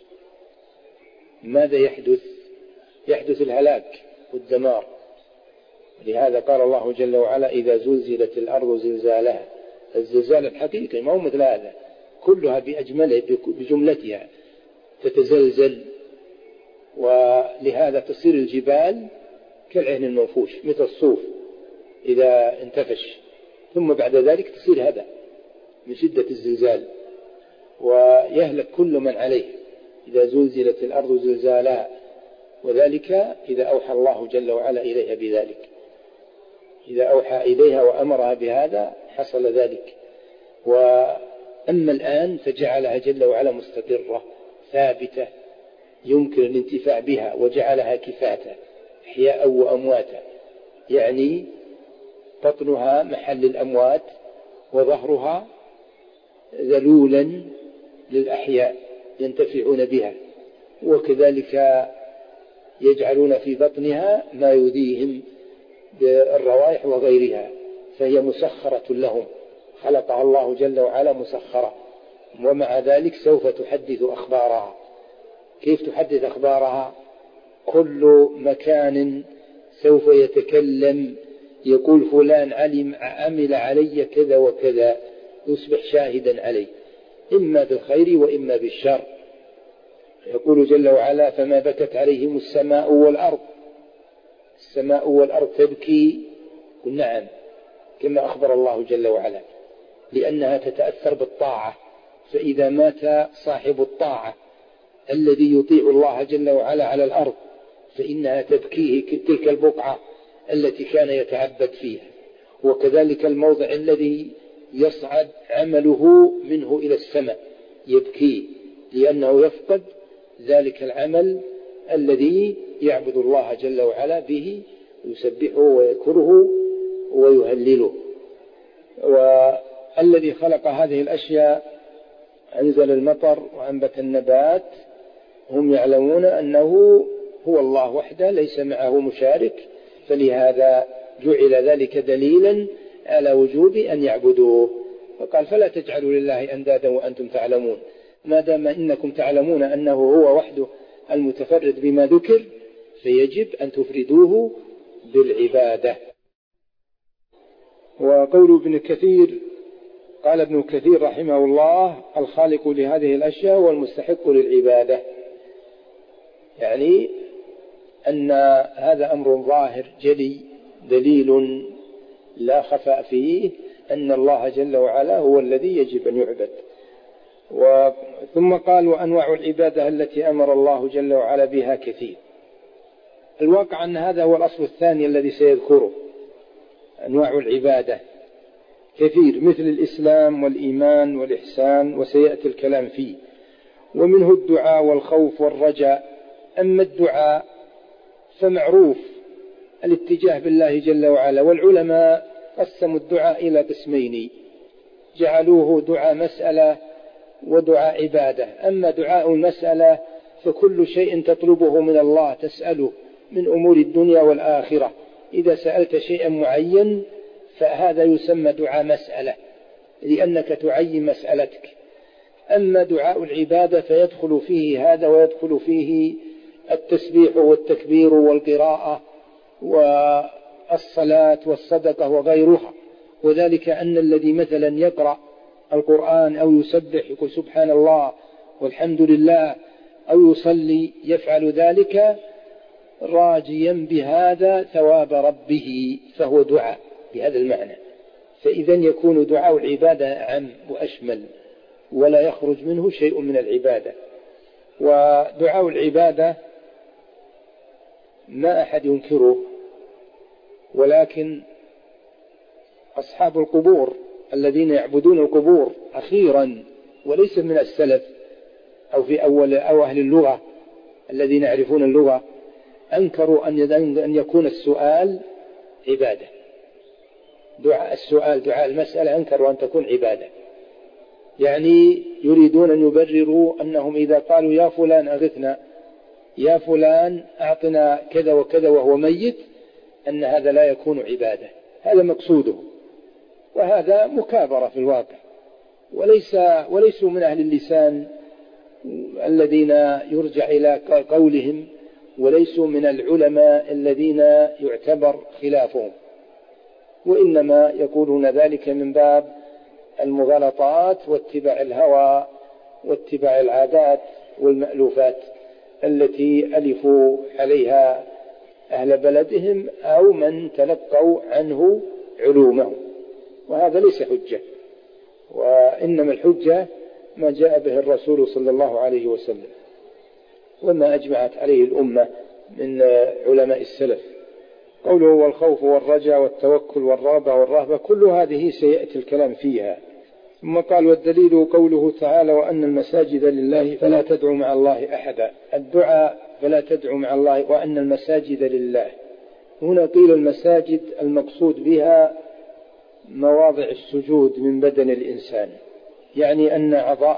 ماذا يحدث؟ يحدث الهلاك والدمار. لهذا قال الله جل وعلا إذا زلزلت الأرض زلزالها. الزلزال الحقيقي ما هو مثل هذا، كلها بأجملها بجملتها تتزلزل، ولهذا تصير الجبال كالعهن المنفوش مثل الصوف إذا انتفش، ثم بعد ذلك تصير هباء من شدة الزلزال، ويهلك كل من عليه إذا زلزلت الأرض زلزالها. وذلك إذا أوحى الله جل وعلا إليها بذلك، إذا أوحى إليها وأمرها بهذا حصل ذلك. وأما الآن فجعلها جل وعلا مستقرة ثابتة يمكن الانتفاع بها، وجعلها كفاتا إحياء وأمواتا، يعني بطنها محل الأموات وظهرها ذلولا للأحياء ينتفعون بها، وكذلك يجعلون في بطنها ما يؤذيهم بالروائح وغيرها، فهي مسخرة لهم، خلقها الله جل وعلا مسخرة. ومع ذلك سوف تحدث أخبارها. كيف تحدث أخبارها؟ كل مكان سوف يتكلم يقول فلان عمل علي كذا وكذا، يصبح شاهدا عليه إما بالخير وإما بالشر. يقول جل وعلا فما بكت عليهم السماء والأرض. السماء والأرض تبكي، نعم كما أخبر الله جل وعلا، لأنها تتأثر بالطاعة. فإذا مات صاحب الطاعة الذي يطيع الله جل وعلا على الأرض فإنها تبكيه تلك البقعة التي كان يتعبد فيها. وكذلك الموضع الذي يصعد عمله منه إلى السماء يبكيه، لأنه يفقد ذلك العمل الذي يعبد الله جل وعلا به، يسبحه ويذكره ويهلله. والذي خلق هذه الأشياء أنزل المطر وأنبت النبات، هم يعلمون أنه هو الله وحده ليس معه مشارك، فلهذا جعل ذلك دليلا على وجوب أن يعبدوه. فقال فلا تجعلوا لله أندادا وأنتم تعلمون. ما دام إنكم تعلمون أنه هو وحده المتفرد بما ذكر فيجب أن تفردوه بالعبادة. وقول ابن كثير، قال ابن كثير رحمه الله الخالق لهذه الأشياء والمستحق للعبادة، يعني أن هذا أمر ظاهر جلي دليل لا خفاء فيه أن الله جل وعلا هو الذي يجب أن يعبد. ثم قال وأنواع العبادة التي أمر الله جل وعلا بها كثير. الواقع أن هذا هو الأصل الثاني الذي سيذكره، أنواع العبادة كثير، مثل الإسلام والإيمان والإحسان، وسيأتي الكلام فيه. ومنه الدعاء والخوف والرجاء. أما الدعاء فمعروف الاتجاه بالله جل وعلا، والعلماء قسموا الدعاء إلى قسمين، جعلوه دعاء مسألة ودعاء عبادة. أما دعاء المسألة فكل شيء تطلبه من الله تسأله من أمور الدنيا والآخرة، إذا سألت شيئا معين فهذا يسمى دعاء مسألة، لأنك تعين مسألتك. أما دعاء العبادة فيدخل فيه هذا، ويدخل فيه التسبيح والتكبير والقراءة والصلاة والصدقة وغيرها. وذلك أن الذي مثلا يقرأ القرآن أو يسبح يقول سبحان الله والحمد لله أو يصلي يفعل ذلك راجيا بهذا ثواب ربه، فهو دعاء بهذا المعنى. فإذا يكون دعاء العبادة أعم وأشمل، ولا يخرج منه شيء من العبادة. ودعاء العبادة ما أحد ينكره، ولكن أصحاب القبور الذين يعبدون القبور أخيرا وليس من السلف أو في أول أو أهل اللغة الذين يعرفون اللغة أنكروا أن يكون السؤال عبادة. دعاء السؤال دعاء المسألة أنكروا أن تكون عبادة، يعني يريدون أن يبرروا أنهم إذا قالوا يا فلان أغثنا، يا فلان أعطنا كذا وكذا وهو ميت، أن هذا لا يكون عبادة. هذا مقصوده، وهذا مكابرة في الواقع. وليسوا من أهل اللسان الذين يرجع إلى قولهم، وليسوا من العلماء الذين يعتبر خلافهم، وإنما يقولون ذلك من باب المغالطات واتباع الهوى واتباع العادات والمألوفات التي ألفوا عليها أهل بلدهم أو من تلقوا عنه علومهم، وهذا ليس حجة. وإنما الحجة ما جاء به الرسول صلى الله عليه وسلم، وما أجمعت عليه الأمة من علماء السلف. قوله والخوف والرجاء والتوكل والرغبة والرهبة كل هذه سيأتي الكلام فيها. ثم قال والدليل قوله تعالى وأن المساجد لله فلا تدعوا مع الله أحدا. الدعاء فلا تدعوا مع الله وأن المساجد لله. هنا قيل المساجد المقصود بها مواضع السجود من بدن الإنسان، يعني أن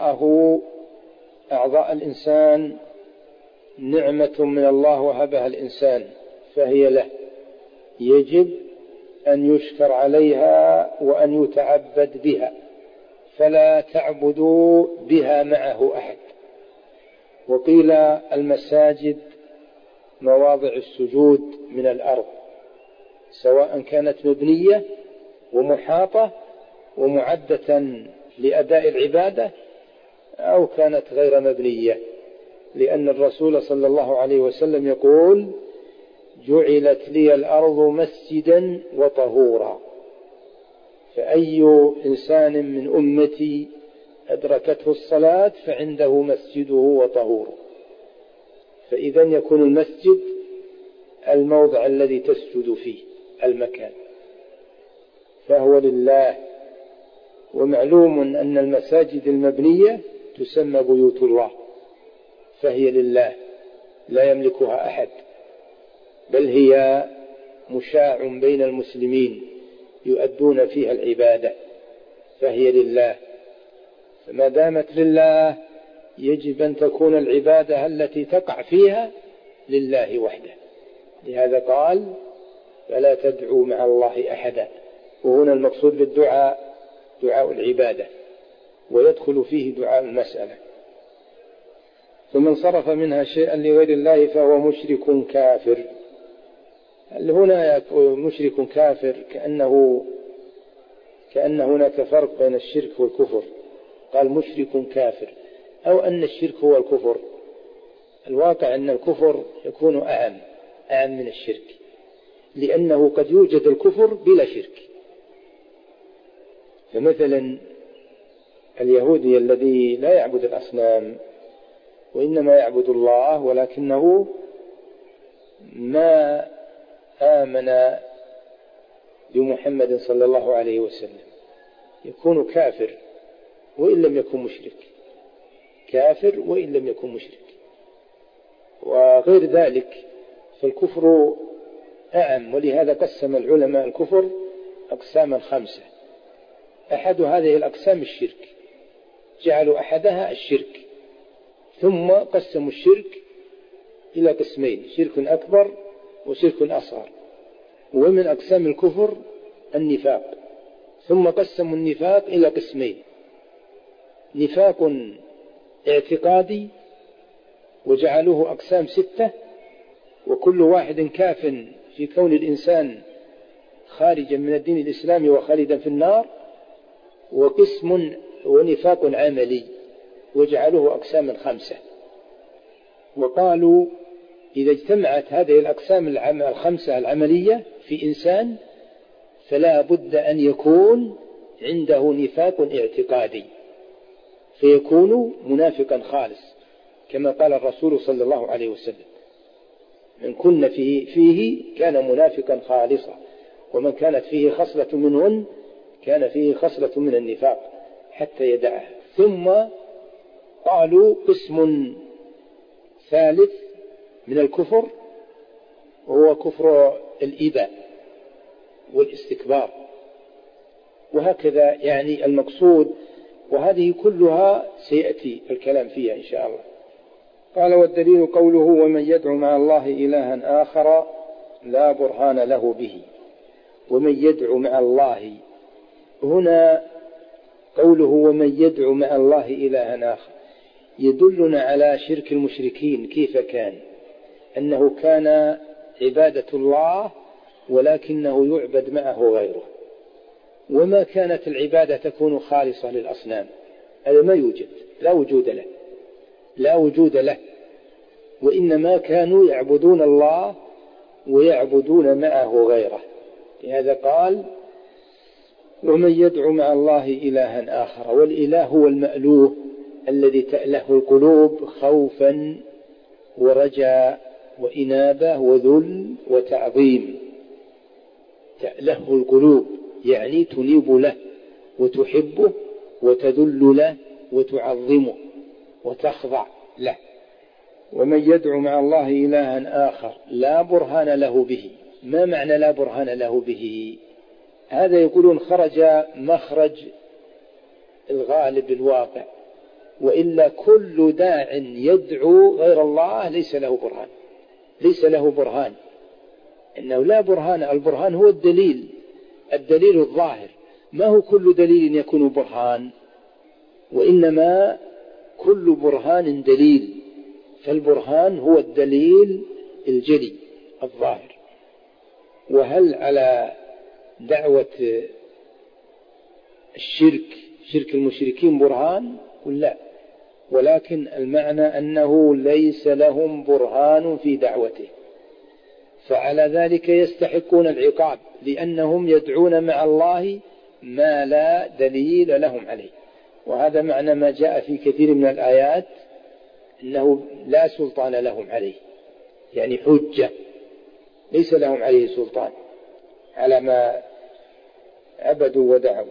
أعضاء الإنسان نعمة من الله وهبها الإنسان، فهي له، يجب أن يشكر عليها وأن يتعبد بها، فلا تعبدوا بها معه أحد. وقيل المساجد مواضع السجود من الأرض، سواء كانت مبنية ومحاطة ومعدة لأداء العبادة أو كانت غير مبنية، لأن الرسول صلى الله عليه وسلم يقول جعلت لي الأرض مسجدا وطهورا. فأي إنسان من أمتي أدركته الصلاة فعنده مسجده وطهوره. فإذا يكون المسجد الموضع الذي تسجد فيه المكان، فهو لله. ومعلوم أن المساجد المبنية تسمى بيوت الله، فهي لله لا يملكها أحد، بل هي مشاع بين المسلمين يؤدون فيها العبادة، فهي لله. فما دامت لله يجب أن تكون العبادة التي تقع فيها لله وحده. لهذا قال فلا تدعوا مع الله أحدا. وهنا المقصود بالدعاء دعاء العبادة، ويدخل فيه دعاء المسألة. فمن صرف منها شيئا لغير الله فهو مشرك كافر. هنا مشرك كافر كأن هناك فرق بين الشرك والكفر. قال مشرك كافر، أو أن الشرك هو الكفر. الواقع أن الكفر يكون أعم من الشرك، لأنه قد يوجد الكفر بلا شرك. فمثلا اليهودي الذي لا يعبد الأصنام وإنما يعبد الله، ولكنه ما آمن بمحمد صلى الله عليه وسلم، يكون كافر وإن لم يكن مشرك، كافر وإن لم يكن مشرك. وغير ذلك فالكفر أعم، ولهذا قسم العلماء الكفر أقساما 5. أحد هذه الأقسام الشرك، جعلوا أحدها الشرك، ثم قسموا الشرك إلى قسمين: شرك أكبر وشرك أصغر. ومن أقسام الكفر النفاق. ثم قسموا النفاق إلى قسمين: نفاق اعتقادي وجعلوه أقسام 6، وكل واحد كاف في كون الإنسان خارجا من الدين الإسلامي وخالدا في النار. وقسم ونفاق عملي وجعلوه أقسام 5. وقالوا إذا اجتمعت هذه الأقسام 5 العملية في إنسان فلا بد أن يكون عنده نفاق اعتقادي، فيكون منافقا خالص، كما قال الرسول صلى الله عليه وسلم: من كن فيه كان منافقا خالصا، ومن كانت فيه خصلة منهن كان فيه خصلة من النفاق حتى يدعه. ثم قالوا قسم ثالث من الكفر وهو كفر الإباء والاستكبار. وهكذا يعني المقصود، وهذه كلها سيأتي الكلام فيها إن شاء الله. قال: والدليل قوله: ومن يدعو مع الله إلها آخر لا برهان له به. ومن يدعو مع الله، هنا قوله ومن يدعو مع الله إلها آخر يدلنا على شرك المشركين كيف كان، أنه كان عبادة الله ولكنه يعبد معه غيره، وما كانت العبادة تكون خالصة للأصنام، هذا ما يوجد، لا وجود له، وإنما كانوا يعبدون الله ويعبدون معه غيره. لهذا قال: ومن يدعو مع الله إلها آخر. والإله هو المألوه الذي تأله القلوب خوفا ورجاء وإنابة وذل وتعظيم. تأله القلوب يعني تنيب له وتحبه وتذل له وتعظمه وتخضع له. ومن يدعو مع الله إلها آخر لا برهان له به. ما معنى لا برهان له به؟ هذا يقولون خرج مخرج الغالب الواقع، وإلا كل داع يدعو غير الله ليس له برهان، إنه لا برهان. البرهان هو الدليل الظاهر، ما هو كل دليل يكون برهان، وإنما كل برهان دليل، فالبرهان هو الدليل الجلي الظاهر. وهل على دعوة شرك المشركين برهان؟ قل لا، ولكن المعنى أنه ليس لهم برهان في دعوته، فعلى ذلك يستحقون العقاب، لأنهم يدعون مع الله ما لا دليل لهم عليه. وهذا معنى ما جاء في كثير من الآيات أنه لا سلطان لهم عليه، يعني حجة ليس لهم عليه سلطان على ما عبدوا ودعوا.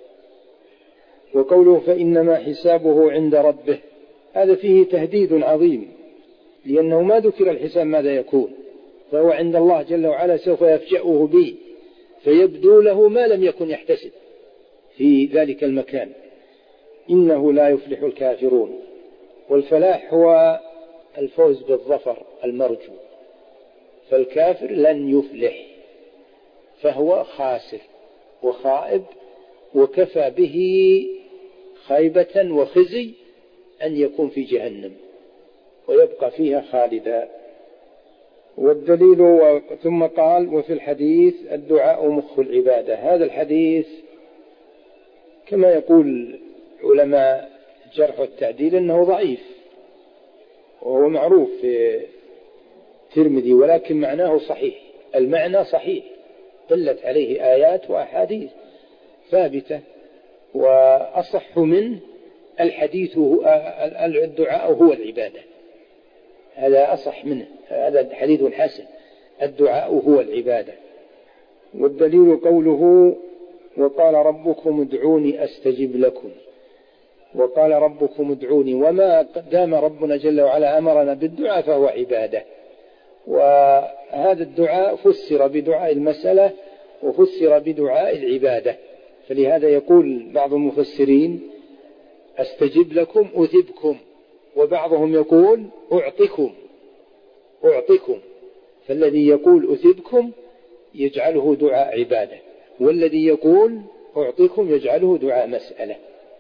وقوله فإنما حسابه عند ربه، هذا فيه تهديد عظيم، لأنه ما ذكر الحساب ماذا يكون، فهو عند الله جل وعلا سوف يفجأه به، فيبدو له ما لم يكن يحتسب في ذلك المكان. إنه لا يفلح الكافرون. والفلاح هو الفوز بالظفر المرجو، فالكافر لن يفلح، فهو خاسر وخائب، وكفى به خيبة وخزي أن يكون في جهنم ويبقى فيها خالدا. والدليل ثم قال وفي الحديث الدعاء مخ العبادة. هذا الحديث كما يقول علماء الجرح والتعديل أنه ضعيف، وهو معروف في الترمذي، ولكن معناه صحيح، المعنى صحيح، دلت عليه آيات وأحاديث ثابتة. وأصح منه الحديث الدعاء هو العبادة، هذا أصح منه، هذا حديث حسن، الدعاء هو العبادة. والدليل قوله وقال ربكم ادعوني أستجب لكم. وقال ربكم ادعوني، وما دام ربنا جل وعلا أمرنا بالدعاء فهو عبادة. وهذا الدعاء فسر بدعاء المسألة وفسر بدعاء العبادة، فلهذا يقول بعض المفسرين أستجب لكم أثبكم، وبعضهم يقول أعطكم، فالذي يقول أثبكم يجعله دعاء عبادة، والذي يقول أعطيكم يجعله دعاء مسألة.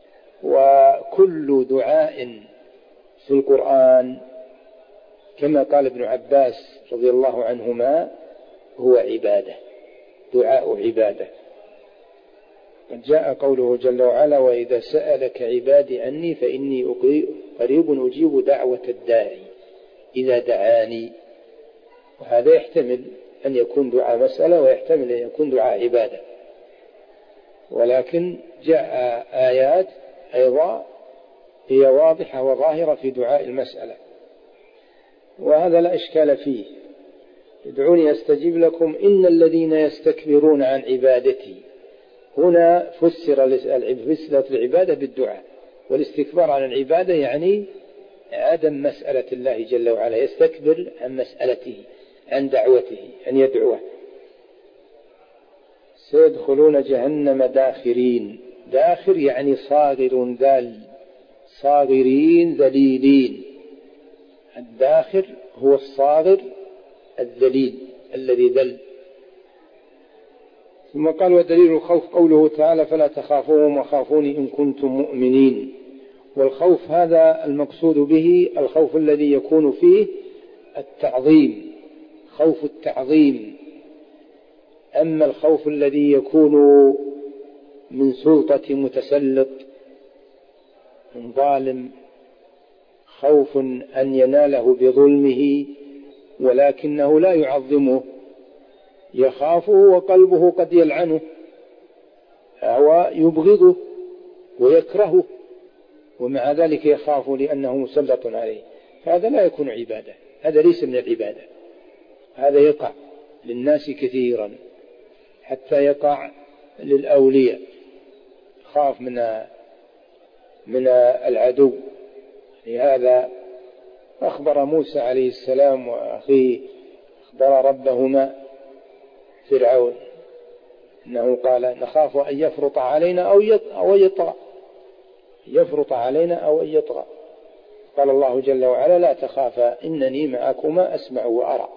وكل دعاء في القرآن كما قال ابن عباس رضي الله عنهما هو عبادة، دعاء عبادة. قد جاء قوله جل وعلا: وإذا سألك عبادي عني فإني قريب أجيب دعوة الداعي إذا دعاني. وهذا يحتمل أن يكون دعاء مسألة ويحتمل أن يكون دعاء عبادة، ولكن جاء آيات أيضا هي واضحة وظاهرة في دعاء المسألة، وهذا لا إشكال فيه. ادعوني أستجيب لكم إن الذين يستكبرون عن عبادتي. هنا فسرت العبادة بالدعاء، والاستكبار عن العبادة يعني عدم مسألة الله جل وعلا، يستكبر عن مسألته، عن دعوته، أن يدعوه. سيدخلون جهنم داخرين. داخر يعني صاغر ذل، صاغرين ذليلين. الداخر هو الصاغر الذليل الذي ذل. ثم قال: ودليل الخوف قوله تعالى: فلا تخافوهم وخافوني إن كنتم مؤمنين. والخوف هذا المقصود به الخوف الذي يكون فيه التعظيم، خوف التعظيم. أما الخوف الذي يكون من سلطة متسلط، من ظالم، خوف أن يناله بظلمه ولكنه لا يعظمه، يخافه وقلبه قد يلعنه أو يبغضه ويكرهه، ومع ذلك يخاف لأنه مسلط عليه، فهذا لا يكون عبادة، هذا ليس من العبادة. هذا يقع للناس كثيرا، حتى يقع للأولياء، خاف من العدو. لهذا أخبر موسى عليه السلام وأخيه أخبر ربهما فرعون إنه قال: نخاف أن يفرط علينا أو يطغى، يفرط علينا أو أن يطغى. قال الله جل وعلا: لا تخافا إنني معكما أسمع وأرى،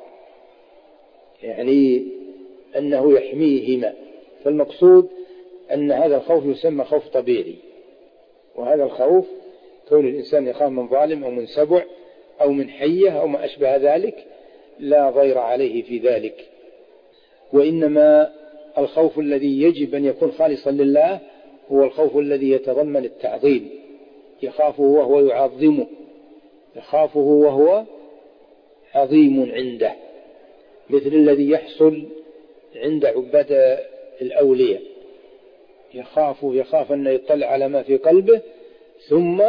يعني أنه يحميهما. فالمقصود أن هذا الخوف يسمى خوف طبيعي، وهذا الخوف كون الإنسان يخاف من ظالم أو من سبع أو من حية أو ما أشبه ذلك لا ضير عليه في ذلك. وإنما الخوف الذي يجب أن يكون خالصا لله هو الخوف الذي يتضمن التعظيم، يخافه وهو يعظمه، يخافه وهو عظيم عنده، مثل الذي يحصل عند عباد الأولياء، يخاف أن يطلع على ما في قلبه ثم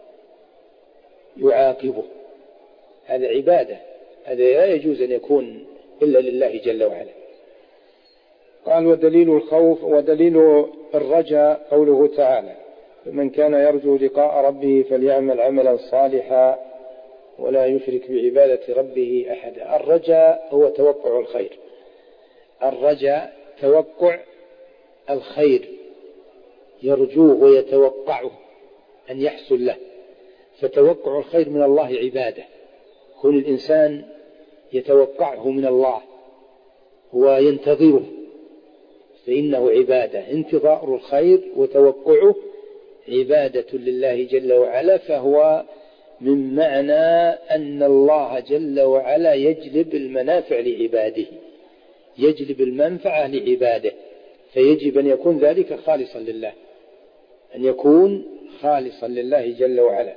يعاقبه. هذا عبادة، هذا لا يجوز أن يكون إلا لله جل وعلا. قال: ودليل الخوف ودليل الرجاء قوله تعالى: فمن كان يرجو لقاء ربه فليعمل عملا صالحا ولا يشرك بعبادة ربه أحدا. الرجاء هو توقع الخير، الرجاء توقع الخير، يرجوه ويتوقعه أن يحصل له. فتوقع الخير من الله عبادة، كل الإنسان يتوقعه من الله وينتظره فإنه عبادة. انتظار الخير وتوقعه عبادة لله جل وعلا، فهو من معنى أن الله جل وعلا يجلب المنافع لعباده، يجلب المنفعة لعباده، فيجب أن يكون ذلك خالصا لله، أن يكون خالصا لله جل وعلا.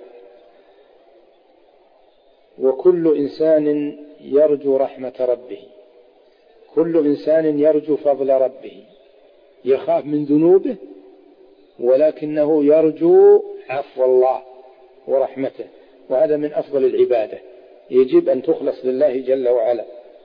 وكل إنسان يرجو رحمة ربه، كل إنسان يرجو فضل ربه، يخاف من ذنوبه ولكنه يرجو عفو الله ورحمته، وهذا من أفضل العبادة، يجب أن تخلص لله جل وعلا.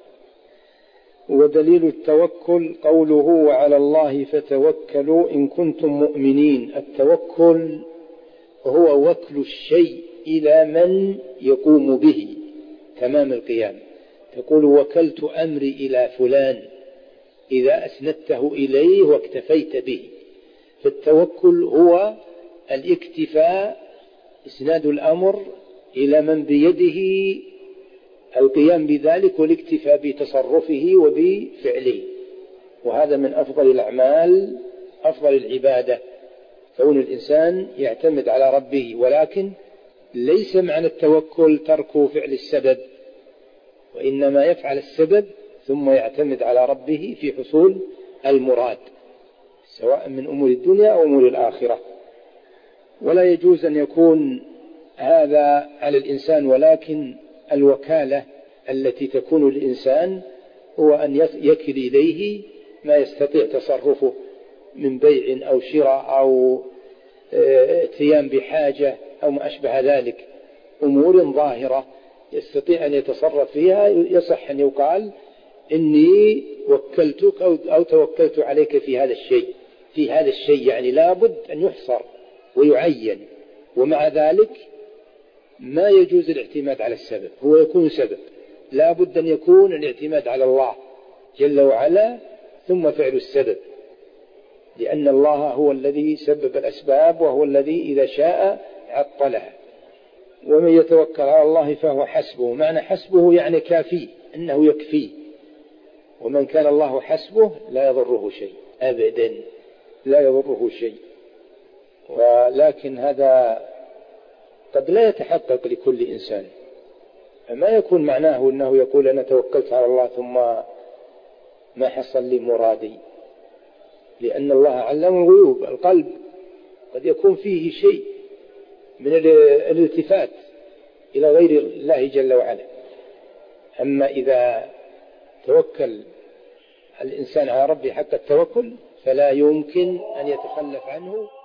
ودليل التوكل قوله: وعلى الله فتوكلوا إن كنتم مؤمنين. التوكل هو وكل الشيء إلى من يقوم به تمام القيام. تقول: وكلت أمري إلى فلان، إذا أسندته إليه واكتفيت به. فالتوكل هو الاكتفاء، إسناد الأمر إلى من بيده القيام بذلك والاكتفاء بتصرفه وبفعله. وهذا من أفضل الأعمال، أفضل العبادة، كون الإنسان يعتمد على ربه. ولكن ليس معنى التوكل ترك فعل السبب، وإنما يفعل السبب ثم يعتمد على ربه في حصول المراد، سواء من أمور الدنيا أو أمور الآخرة. ولا يجوز أن يكون هذا على الإنسان، ولكن الوكالة التي تكون للإنسان هو أن يكل إليه ما يستطيع تصرفه من بيع أو شراء أو اتيان بحاجة أو ما أشبه ذلك، أمور ظاهرة يستطيع أن يتصرف فيها. يصح أن يقال إني وكلتك أو توكلت عليك في هذا الشيء، يعني لابد أن يحصر ويعين. ومع ذلك ما يجوز الاعتماد على السبب، هو يكون سبب، لابد أن يكون الاعتماد على الله جل وعلا ثم فعل السبب، لأن الله هو الذي سبب الأسباب وهو الذي إذا شاء عطلها. ومن يتوكل على الله فهو حسبه، معنى حسبه يعني كافيه، أنه يكفيه. ومن كان الله حسبه لا يضره شيء أبدا، لا يضره شيء. ولكن هذا قد لا يتحقق لكل إنسان، فما يكون معناه أنه يقول أنا توكلت على الله ثم ما حصل لي مرادي، لأن الله علم الغيوب. القلب قد يكون فيه شيء من الالتفات إلى غير الله جل وعلا. أما إذا توكل الإنسان على ربه حق التوكل فلا يمكن أن يتخلف عنه